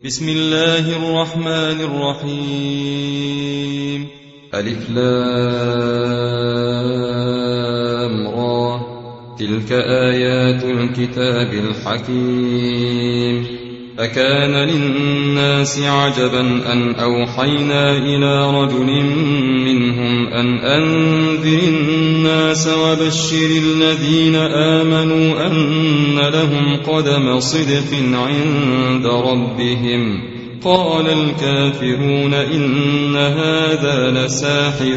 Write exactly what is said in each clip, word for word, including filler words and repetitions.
بسم الله الرحمن الرحيم. ألف لام را، تلك آيات الكتاب الحكيم. أكان للناس عجبا أن أوحينا إلى رجل منهم أن أنذر الناس وبشر الذين آمنوا أن لهم قدم صدق عند ربهم. قال الكافرون إن هذا لساحر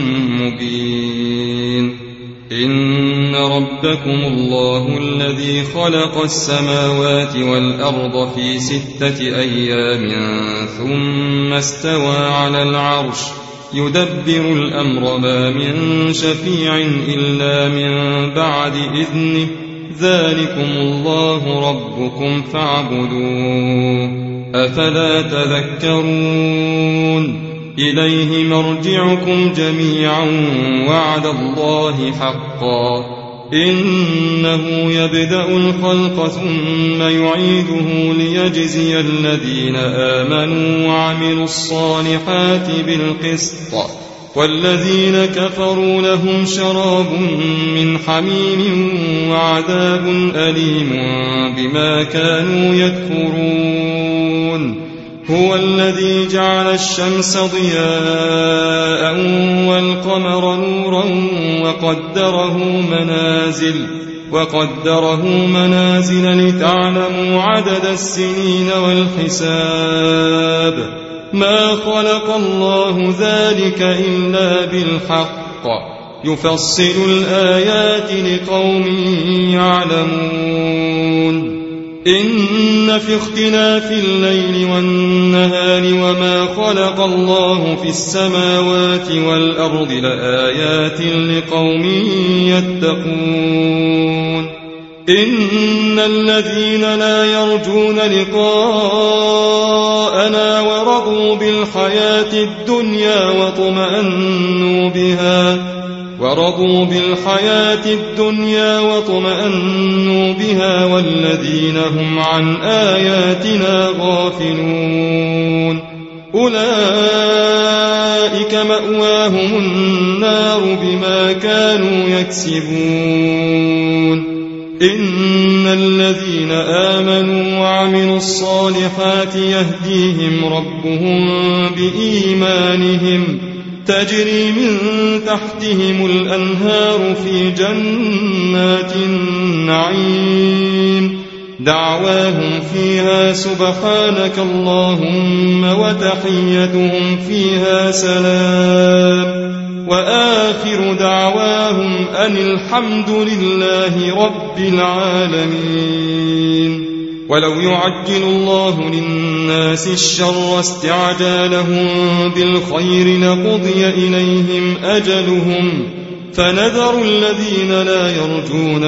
مبين. إن ربكم الله الذي خلق السماوات والأرض في ستة أيام ثم استوى على العرش يدبر الأمر ما من شفيع إلا من بعد إذنه ذلكم الله ربكم فاعبدوه أفلا تذكرون. إليه مرجعكم جميعا وعد الله حقا إنه يبدأ الخلق ثم يعيده ليجزي الذين آمنوا وعملوا الصالحات بالقسط والذين كفروا لهم شراب من حميم وعذاب أليم بما كانوا يكفرون. هو الذي جعل الشمس ضياء والقمر نورا وقدره منازل وقدره منازل لتعلموا عدد السنين والحساب. ما خلق الله ذلك إلا بالحق يفصل الآيات لقوم يعلمون. إن في اختلاف الليل والنهار وما خلق الله في السماوات والأرض لآيات لقوم يتقون. إن الذين لا يرجون لقاءنا ورضوا بالحياة الدنيا واطمأنوا بها ورضوا بالحياة الدنيا واطمأنوا بها والذين هم عن آياتنا غافلون أولئك مأواهم النار بما كانوا يكسبون. إن الذين آمنوا وعملوا الصالحات يهديهم ربهم بإيمانهم تجري من تحتهم الأنهار في جنات النعيم دعواهم فيها سبحانك اللهم وتحيتهم فيها سلام وآخر دعواهم أن الحمد لله رب العالمين. ولو يعجل الله للناس الشر استعجالهم بالخير لقضي إليهم أجلهم فنذر الذين لا يرجون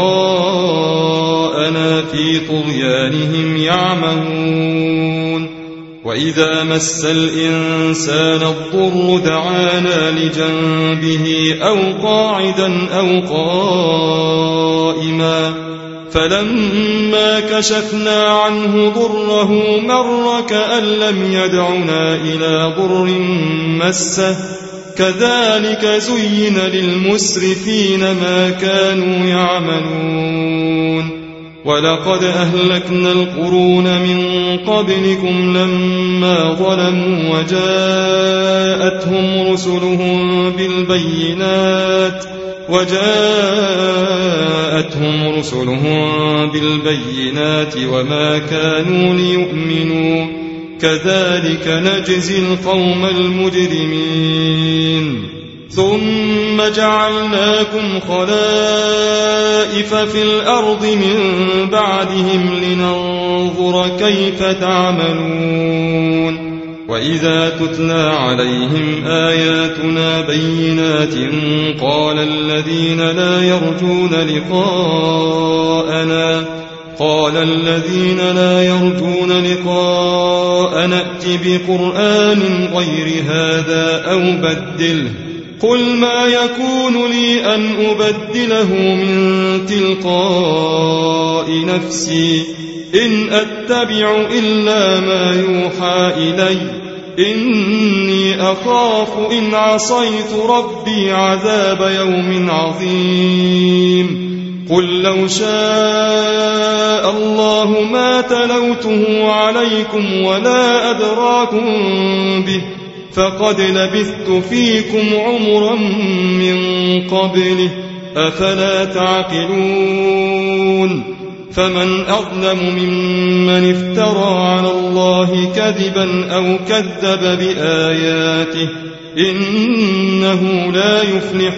لقاءنا في طغيانهم يعمهون. وإذا مس الإنسان الضر دعانا لجنبه أو قاعدا أو قائما فلما كشفنا عنه ضره مر كأن لم يدعنا إلى ضر مسه كذلك زين للمسرفين ما كانوا يعملون. ولقد أهلكنا القرون من قبلكم لما ظلموا وجاءتهم رسلهم بالبينات وجاءتهم رسلهم بالبينات وما كانوا ليؤمنوا كذلك نجزي القوم المجرمين. ثم جعلناكم خلائف في الأرض من بعدهم لننظر كيف تعملون. وإذا تتلى عليهم آياتنا بينات قال الذين لا يرجون لقاءنا قال الذين لا يرجون لقاءنا ائت بقرآن غير هذا أو بدله قل ما يكون لي أن أبدله من تلقاء نفسي إن أتبع إلا ما يوحى إلي إني أخاف إن عصيت ربي عذاب يوم عظيم قل لو شاء الله ما تلوته عليكم ولا أدراكم به فقد لبثت فيكم عمرا من قبله أفلا تعقلون فمن أظلم ممن افترى على الله كذبا أو كذب بآياته إنه لا يفلح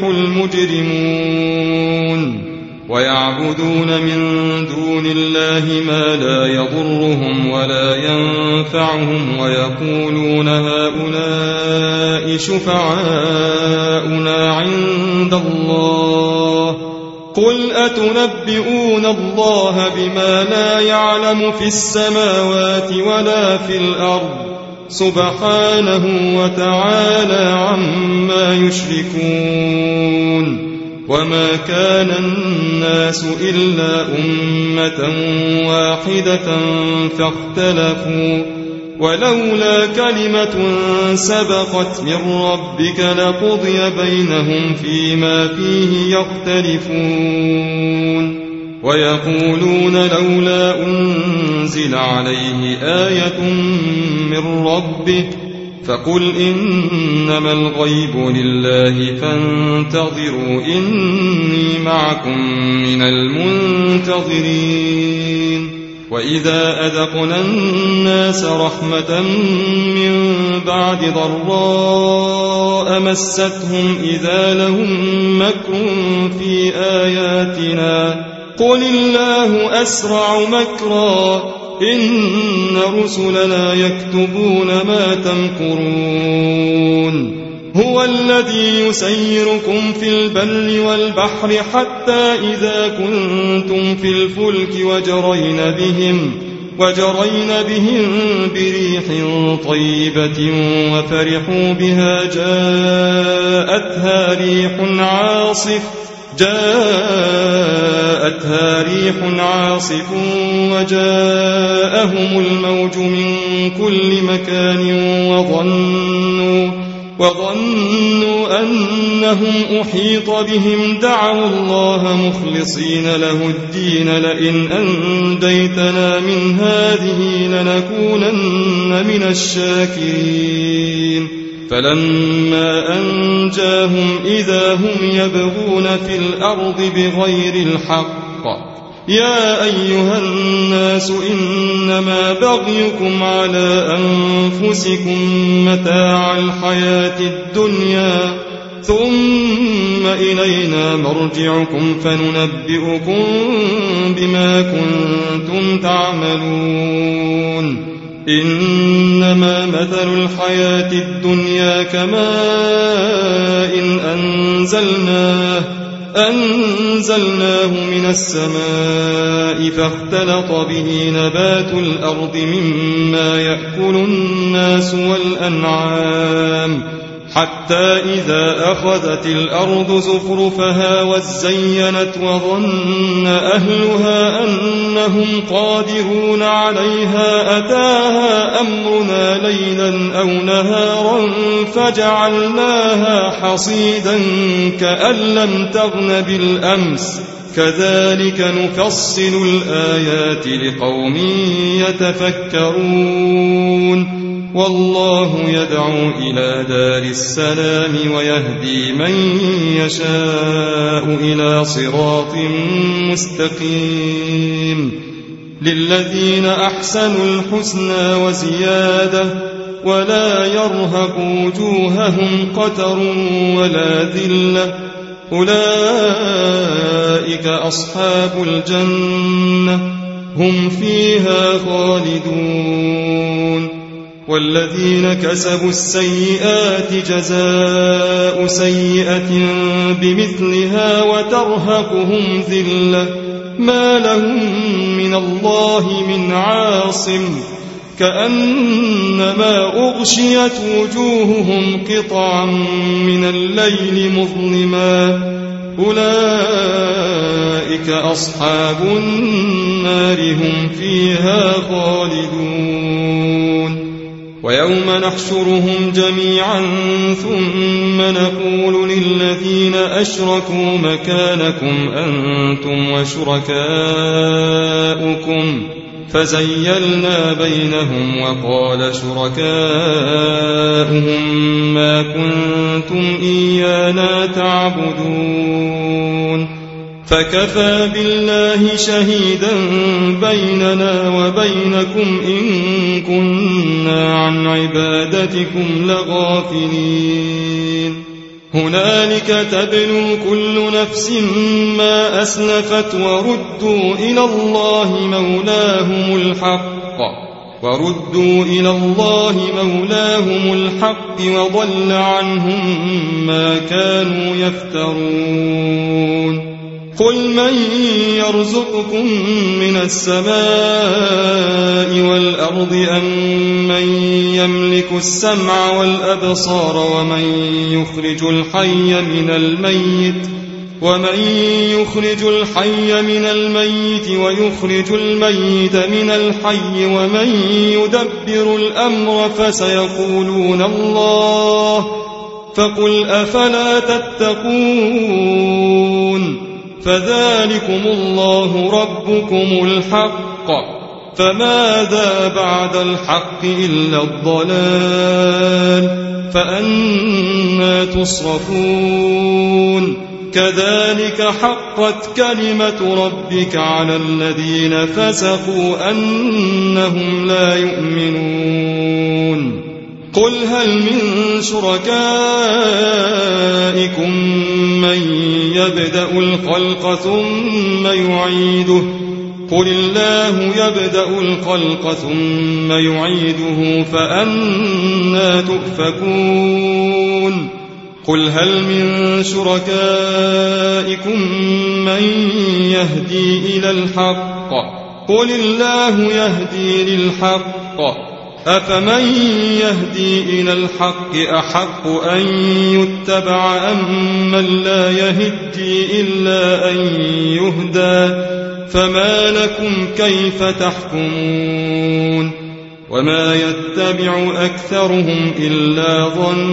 المجرمون ويعبدون من دون الله ما لا يضرهم ولا ينفعهم ويقولون هؤلاء شفعاؤنا عند الله قل أتنبئون الله بما لا يعلم في السماوات ولا في الأرض سبحانه وتعالى عما يشركون وما كان الناس إلا أمة واحدة فاختلفوا ولولا كلمة سبقت من ربك لقضي بينهم فيما فيه يختلفون ويقولون لولا أنزل عليه آية من ربه فقل إنما الغيب لله فانتظروا إني معكم من المنتظرين وإذا أذقنا الناس رحمة من بعد ضراء مستهم إذا لهم مكر في آياتنا قل الله أسرع مكرا إن رسلنا يكتبون ما تمكرون هو الذي يسيركم في البر والبحر حتى إذا كنتم في الفلك وجرين بهم وجرين بهم بريح طيبة وفرحوا بها جاءتها ريح عاصف جاءتها ريح عاصف وجاءهم الموج من كل مكان وظنوا وظنوا أنهم أحيط بهم دعوا الله مخلصين له الدين لئن أنجيتنا من هذه لنكونن من الشاكرين فلما أنجاهم إذا هم يبغون في الأرض بغير الحق يا أيها الناس إنما بغيكم على أنفسكم متاع الحياة الدنيا ثم إلينا مرجعكم فننبئكم بما كنتم تعملون إنما مثل الحياة الدنيا كماء إن أنزلناه أنزلناه من السماء فاختلط به نبات الأرض مما يأكل الناس والأنعام حتى إذا أخذت الأرض زخرفها وزينت وظن أهلها أنهم قادرون عليها أتاها أمرنا ليلا أو نهارا فجعلناها حصيدا كأن لم تغن بالأمس كذلك نفصل الآيات لقوم يتفكرون والله يدعو إلى دار السلام ويهدي من يشاء إلى صراط مستقيم للذين أحسنوا الحسنى وزيادة ولا يرهق وجوههم قتر ولا ذلة أولئك أصحاب الجنة هم فيها خالدون والذين كسبوا السيئات جزاء سيئة بمثلها وترهقهم ذلة ما لهم من الله من عاصم كأنما أغشيت وجوههم قطعا من الليل مظلما أولئك أصحاب النار هم فيها خالدون ويوم نحشرهم جميعا ثم نقول للذين أشركوا مكانكم أنتم وشركاؤكم فزيلنا بينهم وقال شركاؤهم ما كنتم إيانا تعبدون فكفى بالله شهيدا بيننا وبينكم إن كنا عن عبادتكم لغافلين هنالك تبلو كل نفس ما أسلفت وردوا إلى الله مولاهم الحق وردوا إلى الله مولاهم الحق وضل عنهم ما كانوا يفترون قل من يرزقكم من السماء والأرض أم من يملك السمع والأبصار ومن يخرج الحي من الميت ومن يخرج الحي من الميت ويخرج الميت من الحي ومن يدبر الأمر فسيقولون الله فقل أفلا تتقون فذلكم الله ربكم الحق فماذا بعد الحق إلا الضلال فأنى تصرفون كذلك حقت كلمة ربك على الذين فسقوا أنهم لا يؤمنون قل هل من شركائكم من يبدأ الخلق ثم يعيده قل الله يبدأ الخلق ثم يعيده فأنى تؤفكون قل هل من شركائكم من يهدي إلى الحق قل الله يهدي للحق أفمن يهدي إلى الحق أحق أن يتبع أم من لا يهدي إلا أن يهدى فما لكم كيف تحكمون وما يتبع أكثرهم إلا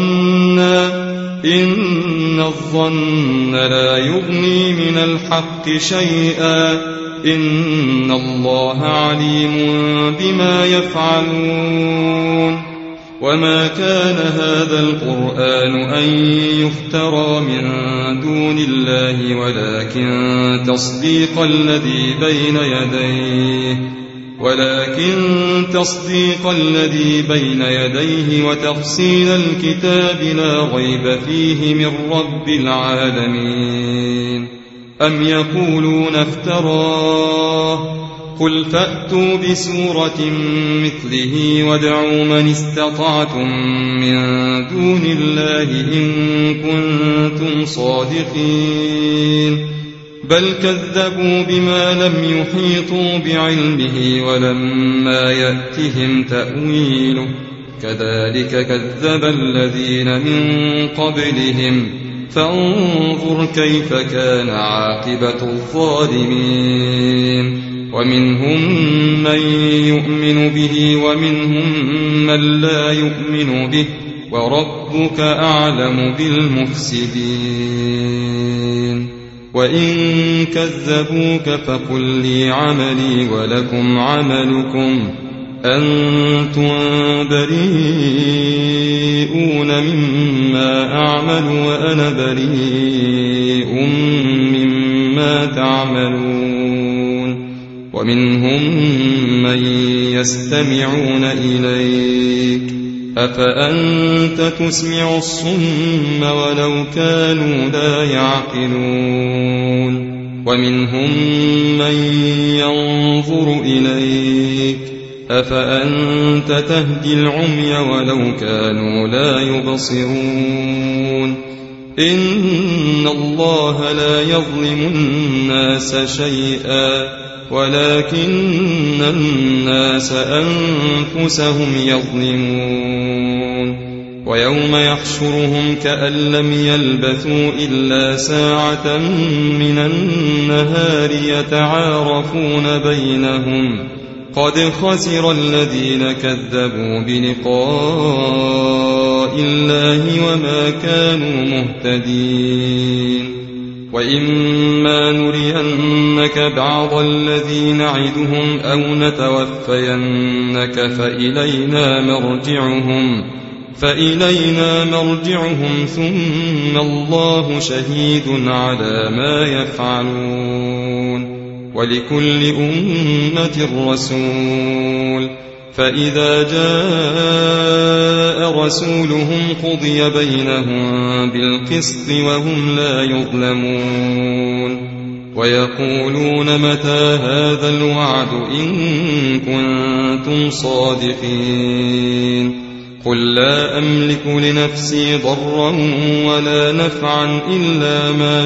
ظنا إن الظن لا يغني من الحق شيئا إن الله عليم بما يفعلون وما كان هذا القرآن أن يفترى من دون الله ولكن تصديق الذي بين يديه ولكن تصديق الذي بين يديه وتفصيل الكتاب لا ريب فيه من رب العالمين أم يقولون افتراه قل فأتوا بسورة مثله وادعوا من استطعتم من دون الله إن كنتم صادقين بل كذبوا بما لم يحيطوا بعلمه ولما يأتهم تأويله كذلك كذب الذين من قبلهم فانظر كيف كان عاقبة الظالمين ومنهم من يؤمن به ومنهم من لا يؤمن به وربك أعلم بالمفسدين وإن كذبوك فقل لي عملي ولكم عملكم أنتم بريئون مما أعمل وأنا بريء مما تعملون ومنهم من يستمعون إليك أفأنت تسمع الصم ولو كانوا لا يعقلون ومنهم من ينظر إليك أفأنت تهدي العمي ولو كانوا لا يبصرون إن الله لا يظلم الناس شيئا ولكن الناس أنفسهم يظلمون ويوم يحشرهم كأن لم يلبثوا إلا ساعة من النهار يتعارفون بينهم قد خسر الذين كذبوا بلقاء الله وما كانوا مهتدين وإما نرينك بعض الذي نعدهم أو نتوفينك فإلينا مرجعهم فإلينا مرجعهم ثم الله شهيد على ما يفعلون ولكل أمة رسول فإذا جاء رسولهم قضي بينهم بالقسط وهم لا يظلمون ويقولون متى هذا الوعد إن كنتم صادقين قل لا أملك لنفسي ضرا ولا نفعا إلا ما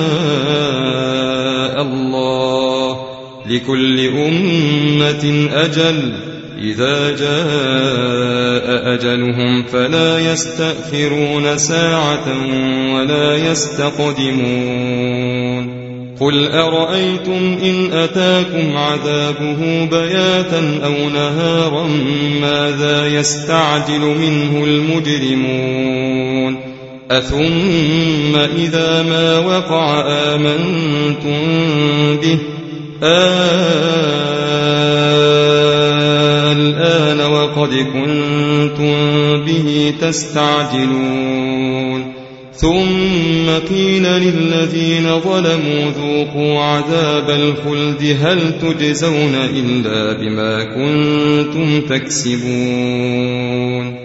شاء الله لكل أمة أجل إذا جاء أجلهم فلا يستأخرون ساعة ولا يستقدمون قل أرأيتم إن أتاكم عذابه بياتا أو نهارا ماذا يستعجل منه المجرمون أثم إذا ما وقع آمنتم به الآن وقد كنتم به تستعجلون ثم قيل للذين ظلموا ذوقوا عذاب الخلد هل تجزون إلا بما كنتم تكسبون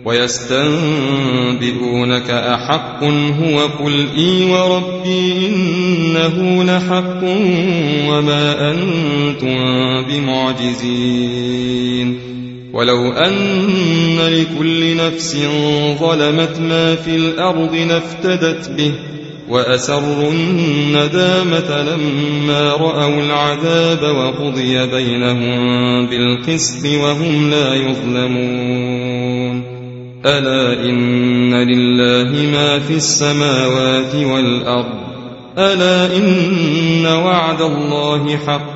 ويستنبئونك أحق هو قل إي وربي إنه لحق وما أنتم بمعجزين ولو أن لكل نفس ظلمت ما في الأرض لافتدت به وأسروا الندامة لما رأوا العذاب وقضي بينهم بالقسط وهم لا يظلمون ألا إن لله ما في السماوات والأرض ألا إن وعد الله حق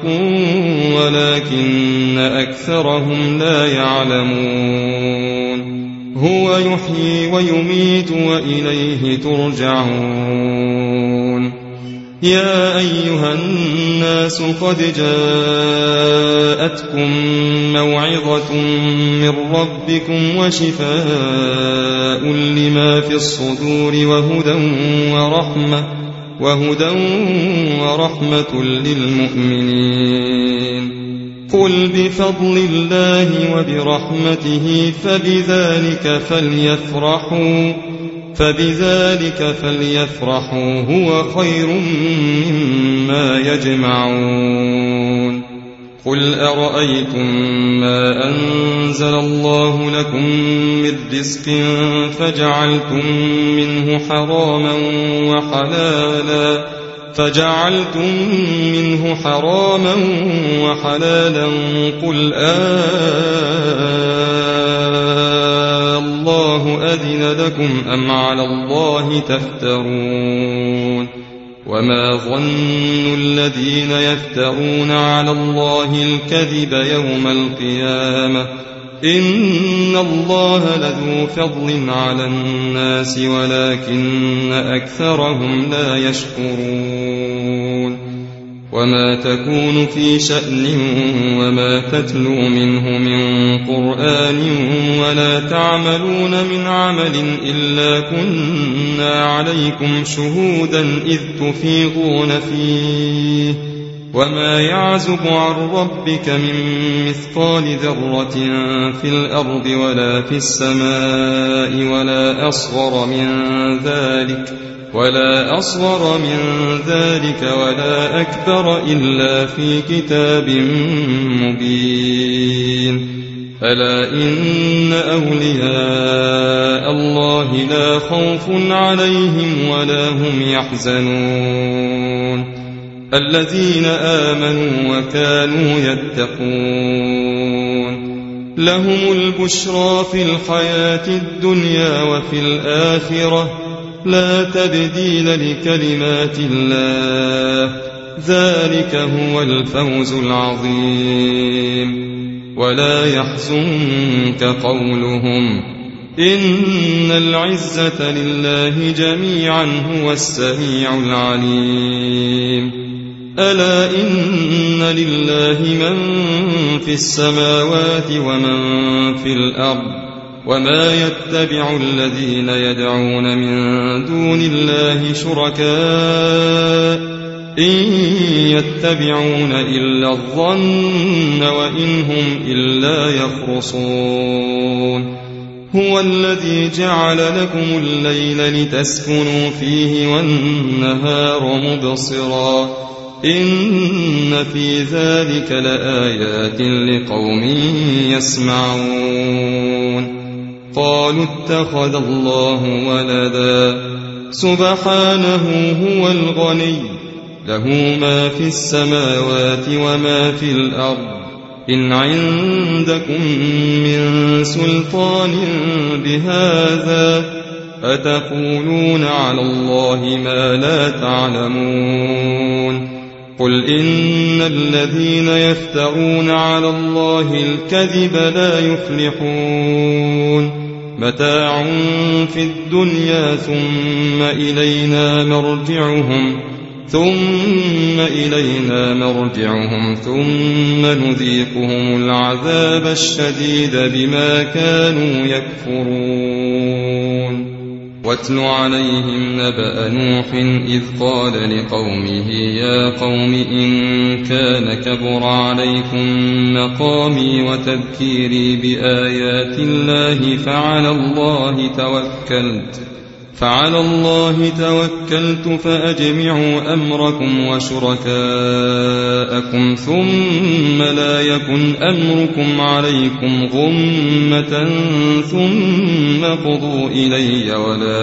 ولكن أكثرهم لا يعلمون هو يحيي ويميت وإليه ترجعون يا أيها الناس قد جاءتكم موعظة من ربكم وشفاء لما في الصدور وهدى ورحمة وهدى ورحمة للمؤمنين قل بفضل الله وبرحمته فبذلك فليفرحوا فبذلك فليفرحوا هو خير مما يجمعون قل أرأيتم ما أنزل الله لكم من رزق فجعلتم منه حراما وحلالا فجعلتم منه حراما وحلالا قل آه الله أذن لكم أم على الله تفترون وما ظن الذين يفترون على الله الكذب يوم القيامة إن الله لذو فضل على الناس ولكن أكثرهم لا يشكرون وما تكون في شأن وما تتلو منه من قرآن ولا تعملون من عمل إلا كنا عليكم شهودا إذ تفيضون فيه وما يعزب عن ربك من مثقال ذرة في الأرض ولا في السماء ولا أصغر من ذلك ولا أصغر من ذلك ولا أكبر إلا في كتاب مبين ألا إن أولياء الله لا خوف عليهم ولا هم يحزنون الذين آمنوا وكانوا يتقون لهم البشرى في الحياة الدنيا وفي الآخرة لا تبديل لكلمات الله ذلك هو الفوز العظيم ولا يحزنك قولهم إن العزة لله جميعا هو السميع العليم ألا إن لله من في السماوات ومن في الأرض وما يتبع الذين يدعون من دون الله شركاء إن يتبعون إلا الظن وإن هم إلا يخرصون هو الذي جعل لكم الليل لتسكنوا فيه والنهار مبصرا إن في ذلك لآيات لقوم يسمعون قالوا اتخذ الله ولدا سبحانه هو الغني له ما في السماوات وما في الأرض إن عندكم من سلطان بهذا أتقولون على الله ما لا تعلمون قل إن الذين يفترون على الله الكذب لا يفلحون متاع في الدنيا ثم إلينا مرجعهم ثم إلينا مرجعهم ثم نذيقهم العذاب الشديد بما كانوا يكفرون واتل عليهم نبأ نوح إذ قال لقومه يا قوم إن كان كبر عليكم مقامي وتذكيري بآيات الله فعلى الله توكلت فعلى الله توكلت فأجمعوا أمركم وشركاءكم ثم لا يكن أمركم عليكم غمة ثم قضوا إلي ولا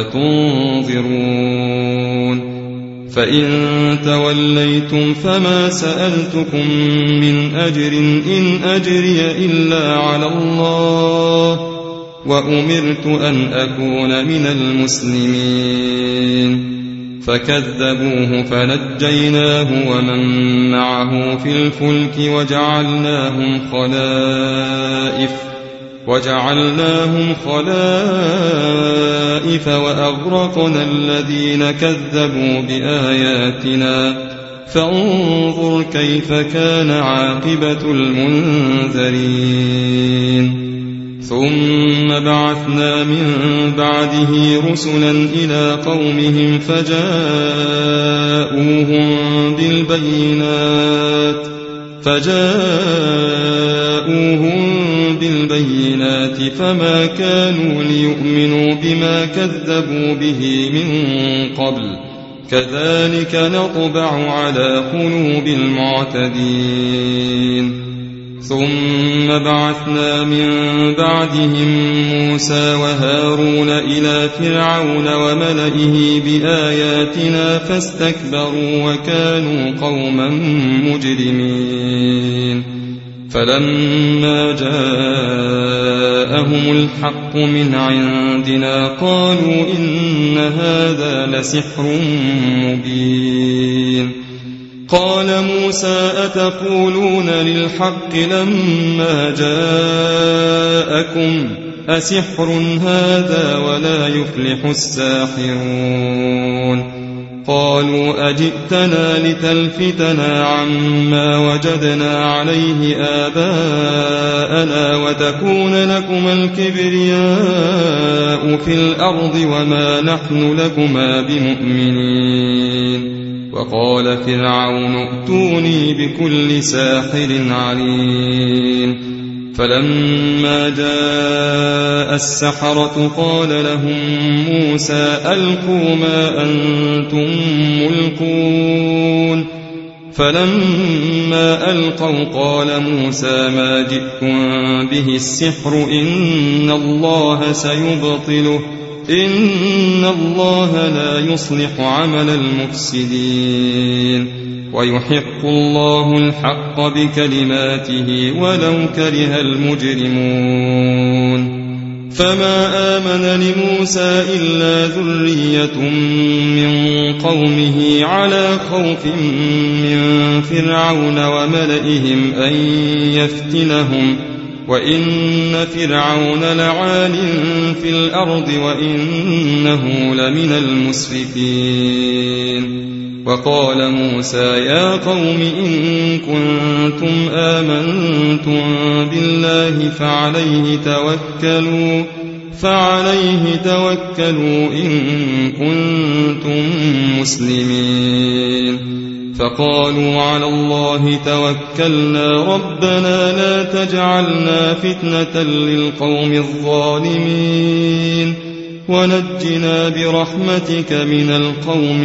تنظرون فإن توليتم فما سألتكم من أجر إن أجري إلا على الله وأمرت أن أكون من المسلمين فكذبوه فنجيناه ومن معه في الفلك وجعلناهم خلائف وجعلناهم خلائف وأغرقنا الذين كذبوا بآياتنا فانظر كيف كان عاقبة المنذرين ثم بعثنا من بعده رسلا إلى قومهم فجاءوهم بالبينات فجاءوهم بالبينات فما كانوا ليؤمنوا بما كذبوا به من قبل كذلك نطبع على قلوب المعتدين ثم بعثنا من بعدهم موسى وهارون إلى فرعون وملئه بآياتنا فاستكبروا وكانوا قوما مجرمين فلما جاءهم الحق من عندنا قالوا إن هذا لسحر مبين قال موسى أتقولون للحق لما جاءكم أسحر هذا ولا يفلح الساحرون قالوا أجئتنا لتلفتنا عما وجدنا عليه آباءنا وتكون لكما الكبرياء في الأرض وما نحن لكما بمؤمنين وقال فرعون ائتوني بكل ساحر عليم فلما جاء السحرة قال لهم موسى ألقوا ما أنتم ملقون فلما ألقوا قال موسى ما جئتم به السحر إن الله سيبطله إن الله لا يصلح عمل المفسدين ويحق الله الحق بكلماته ولو كره المجرمون فما آمن لموسى إلا ذرية من قومه على خوف من فرعون وملئهم أن يفتنهم وإن فرعون لعال في الأرض وإنه لمن المسرفين وقال موسى يا قوم إن كنتم آمنتم بالله فعليه توكلوا فعليه توكلوا إن كنتم مسلمين فقالوا على الله توكلنا ربنا لا تجعلنا فتنة للقوم الظالمين ونجنا برحمتك من القوم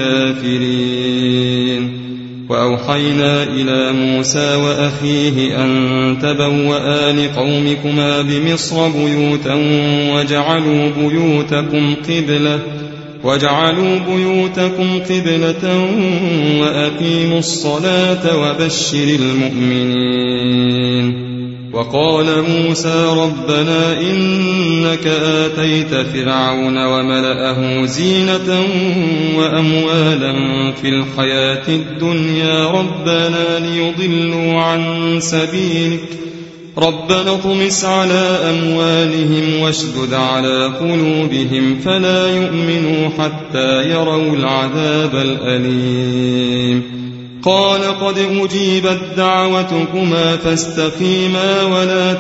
الكافرين وأوحينا إلى موسى وأخيه أن تبوأ لقومكما بمصر بيوتا وجعلوا بيوتكم قبلة وجعلوا بيوتكم قبلة وأقيموا الصلاة وبشر المؤمنين وقال موسى ربنا إنك آتيت فرعون وملأه زينة وأموالا في الحياة الدنيا ربنا ليضلوا عن سبيلك ربنا اطمس على أموالهم واشدد على قلوبهم فلا يؤمنوا حتى يروا العذاب الأليم قال قد أجيبت دعوتكما فاستقيما ولا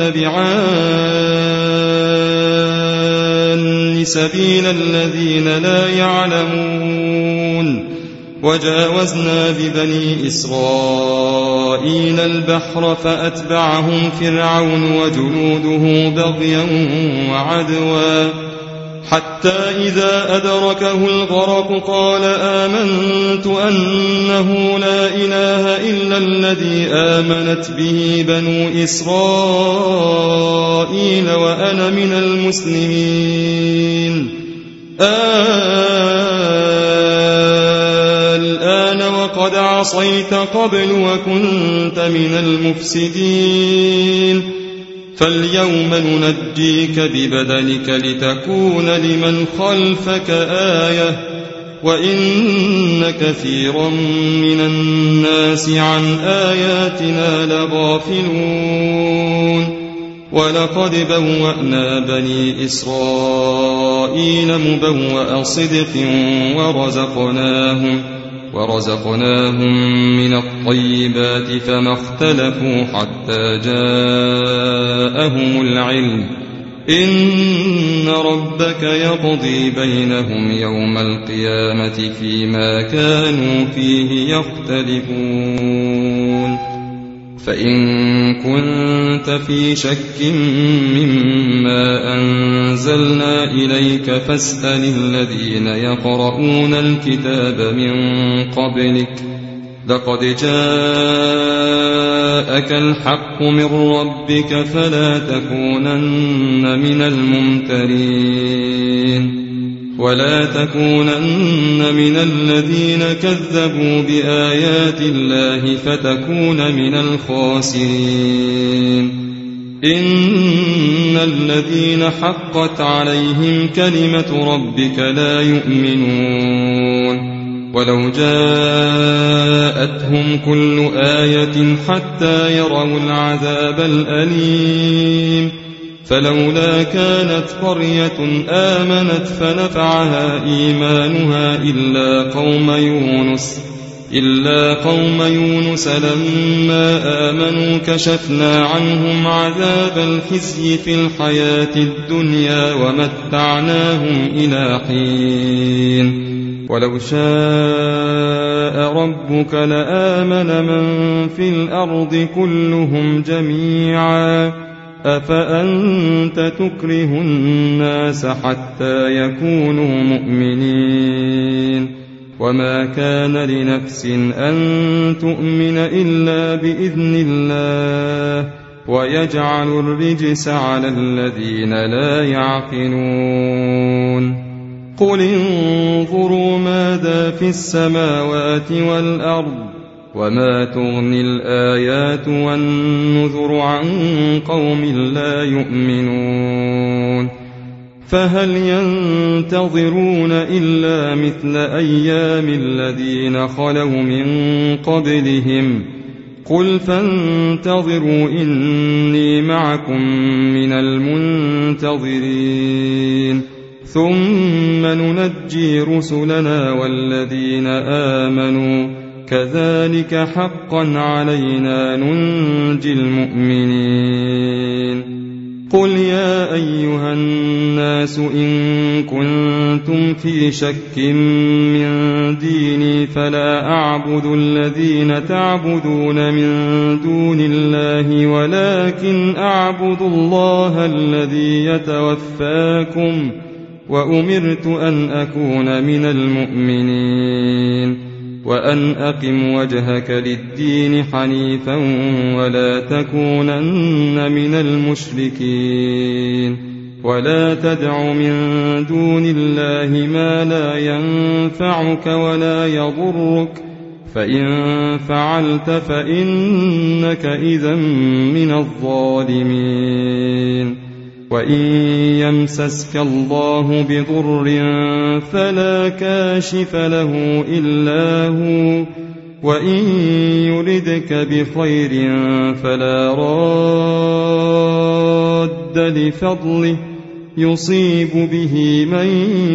تتبعان سبيل الذين لا يعلمون وجاوزنا ببني إسرائيل البحر فأتبعهم فرعون وجنوده بغيا وعدوا حتى إذا أدركه الغرق قال آمنت أنه لا إله إلا الذي آمنت به بنو إسرائيل وأنا من المسلمين الآن وقد عصيت قبل وكنت من المفسدين فاليوم ننجيك ببدنك لتكون لمن خلفك آية وإن كثيرا من الناس عن آياتنا لغافلون ولقد بوأنا بني إسرائيل مبوأ صدق ورزقناهم ورزقناهم من الطيبات فما اختلفوا حتى جاءهم العلم إن ربك يقضي بينهم يوم القيامة فيما كانوا فيه يختلفون فإن كنت في شك مما أنزلنا إليك فاسأل الذين يقرؤون الكتاب من قبلك لقد جاءك الحق من ربك فلا تكونن من الممترين ولا تكونن من الذين كذبوا بآيات الله فتكون من الخاسرين إن الذين حقت عليهم كلمة ربك لا يؤمنون ولو جاءتهم كل آية حتى يروا العذاب الأليم فلولا كانت قرية آمنت فنفعها إيمانها إلا قوم يونس إلا قوم يونس لما آمنوا كشفنا عنهم عذاب الخزي في الحياة الدنيا ومتعناهم إلى حين ولو شاء ربك لآمن من في الأرض كلهم جميعا أفأنت تكره الناس حتى يكونوا مؤمنين وما كان لنفس أن تؤمن إلا بإذن الله ويجعل الرجس على الذين لا يعقلون قل انظروا ماذا في السماوات والأرض وما تغني الآيات والنذر عن قوم لا يؤمنون فهل ينتظرون إلا مثل أيام الذين خلوا من قبلهم قل فانتظروا إني معكم من المنتظرين ثم ننجي رسلنا والذين آمنوا كذلك حقا علينا ننجي المؤمنين قل يا أيها الناس إن كنتم في شك من ديني فلا أعبد الذين تعبدون من دون الله ولكن أعبد الله الذي يتوفاكم وأمرت أن أكون من المؤمنين وأن أقم وجهك للدين حنيفا ولا تكونن من المشركين ولا تدع من دون الله ما لا ينفعك ولا يضرك فإن فعلت فإنك إذا من الظالمين وإن يمسسك الله بضر فلا كاشف له إلا هو وإن يردك بخير فلا راد لفضله يصيب به من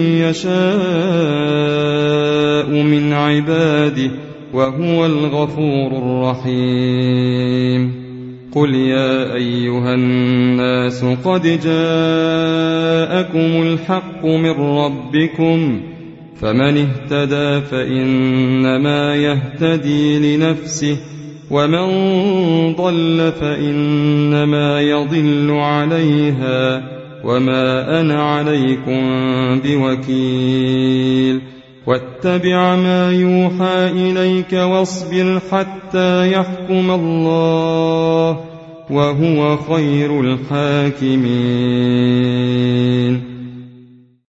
يشاء من عباده وهو الغفور الرحيم قل يا أيها الناس قد جاءكم الحق من ربكم فمن اهتدى فإنما يهتدي لنفسه ومن ضل فإنما يضل عليها وما أنا عليكم بوكيل واتبع ما يوحى إليك واصبر حتى يحكم الله وهو خير الحاكمين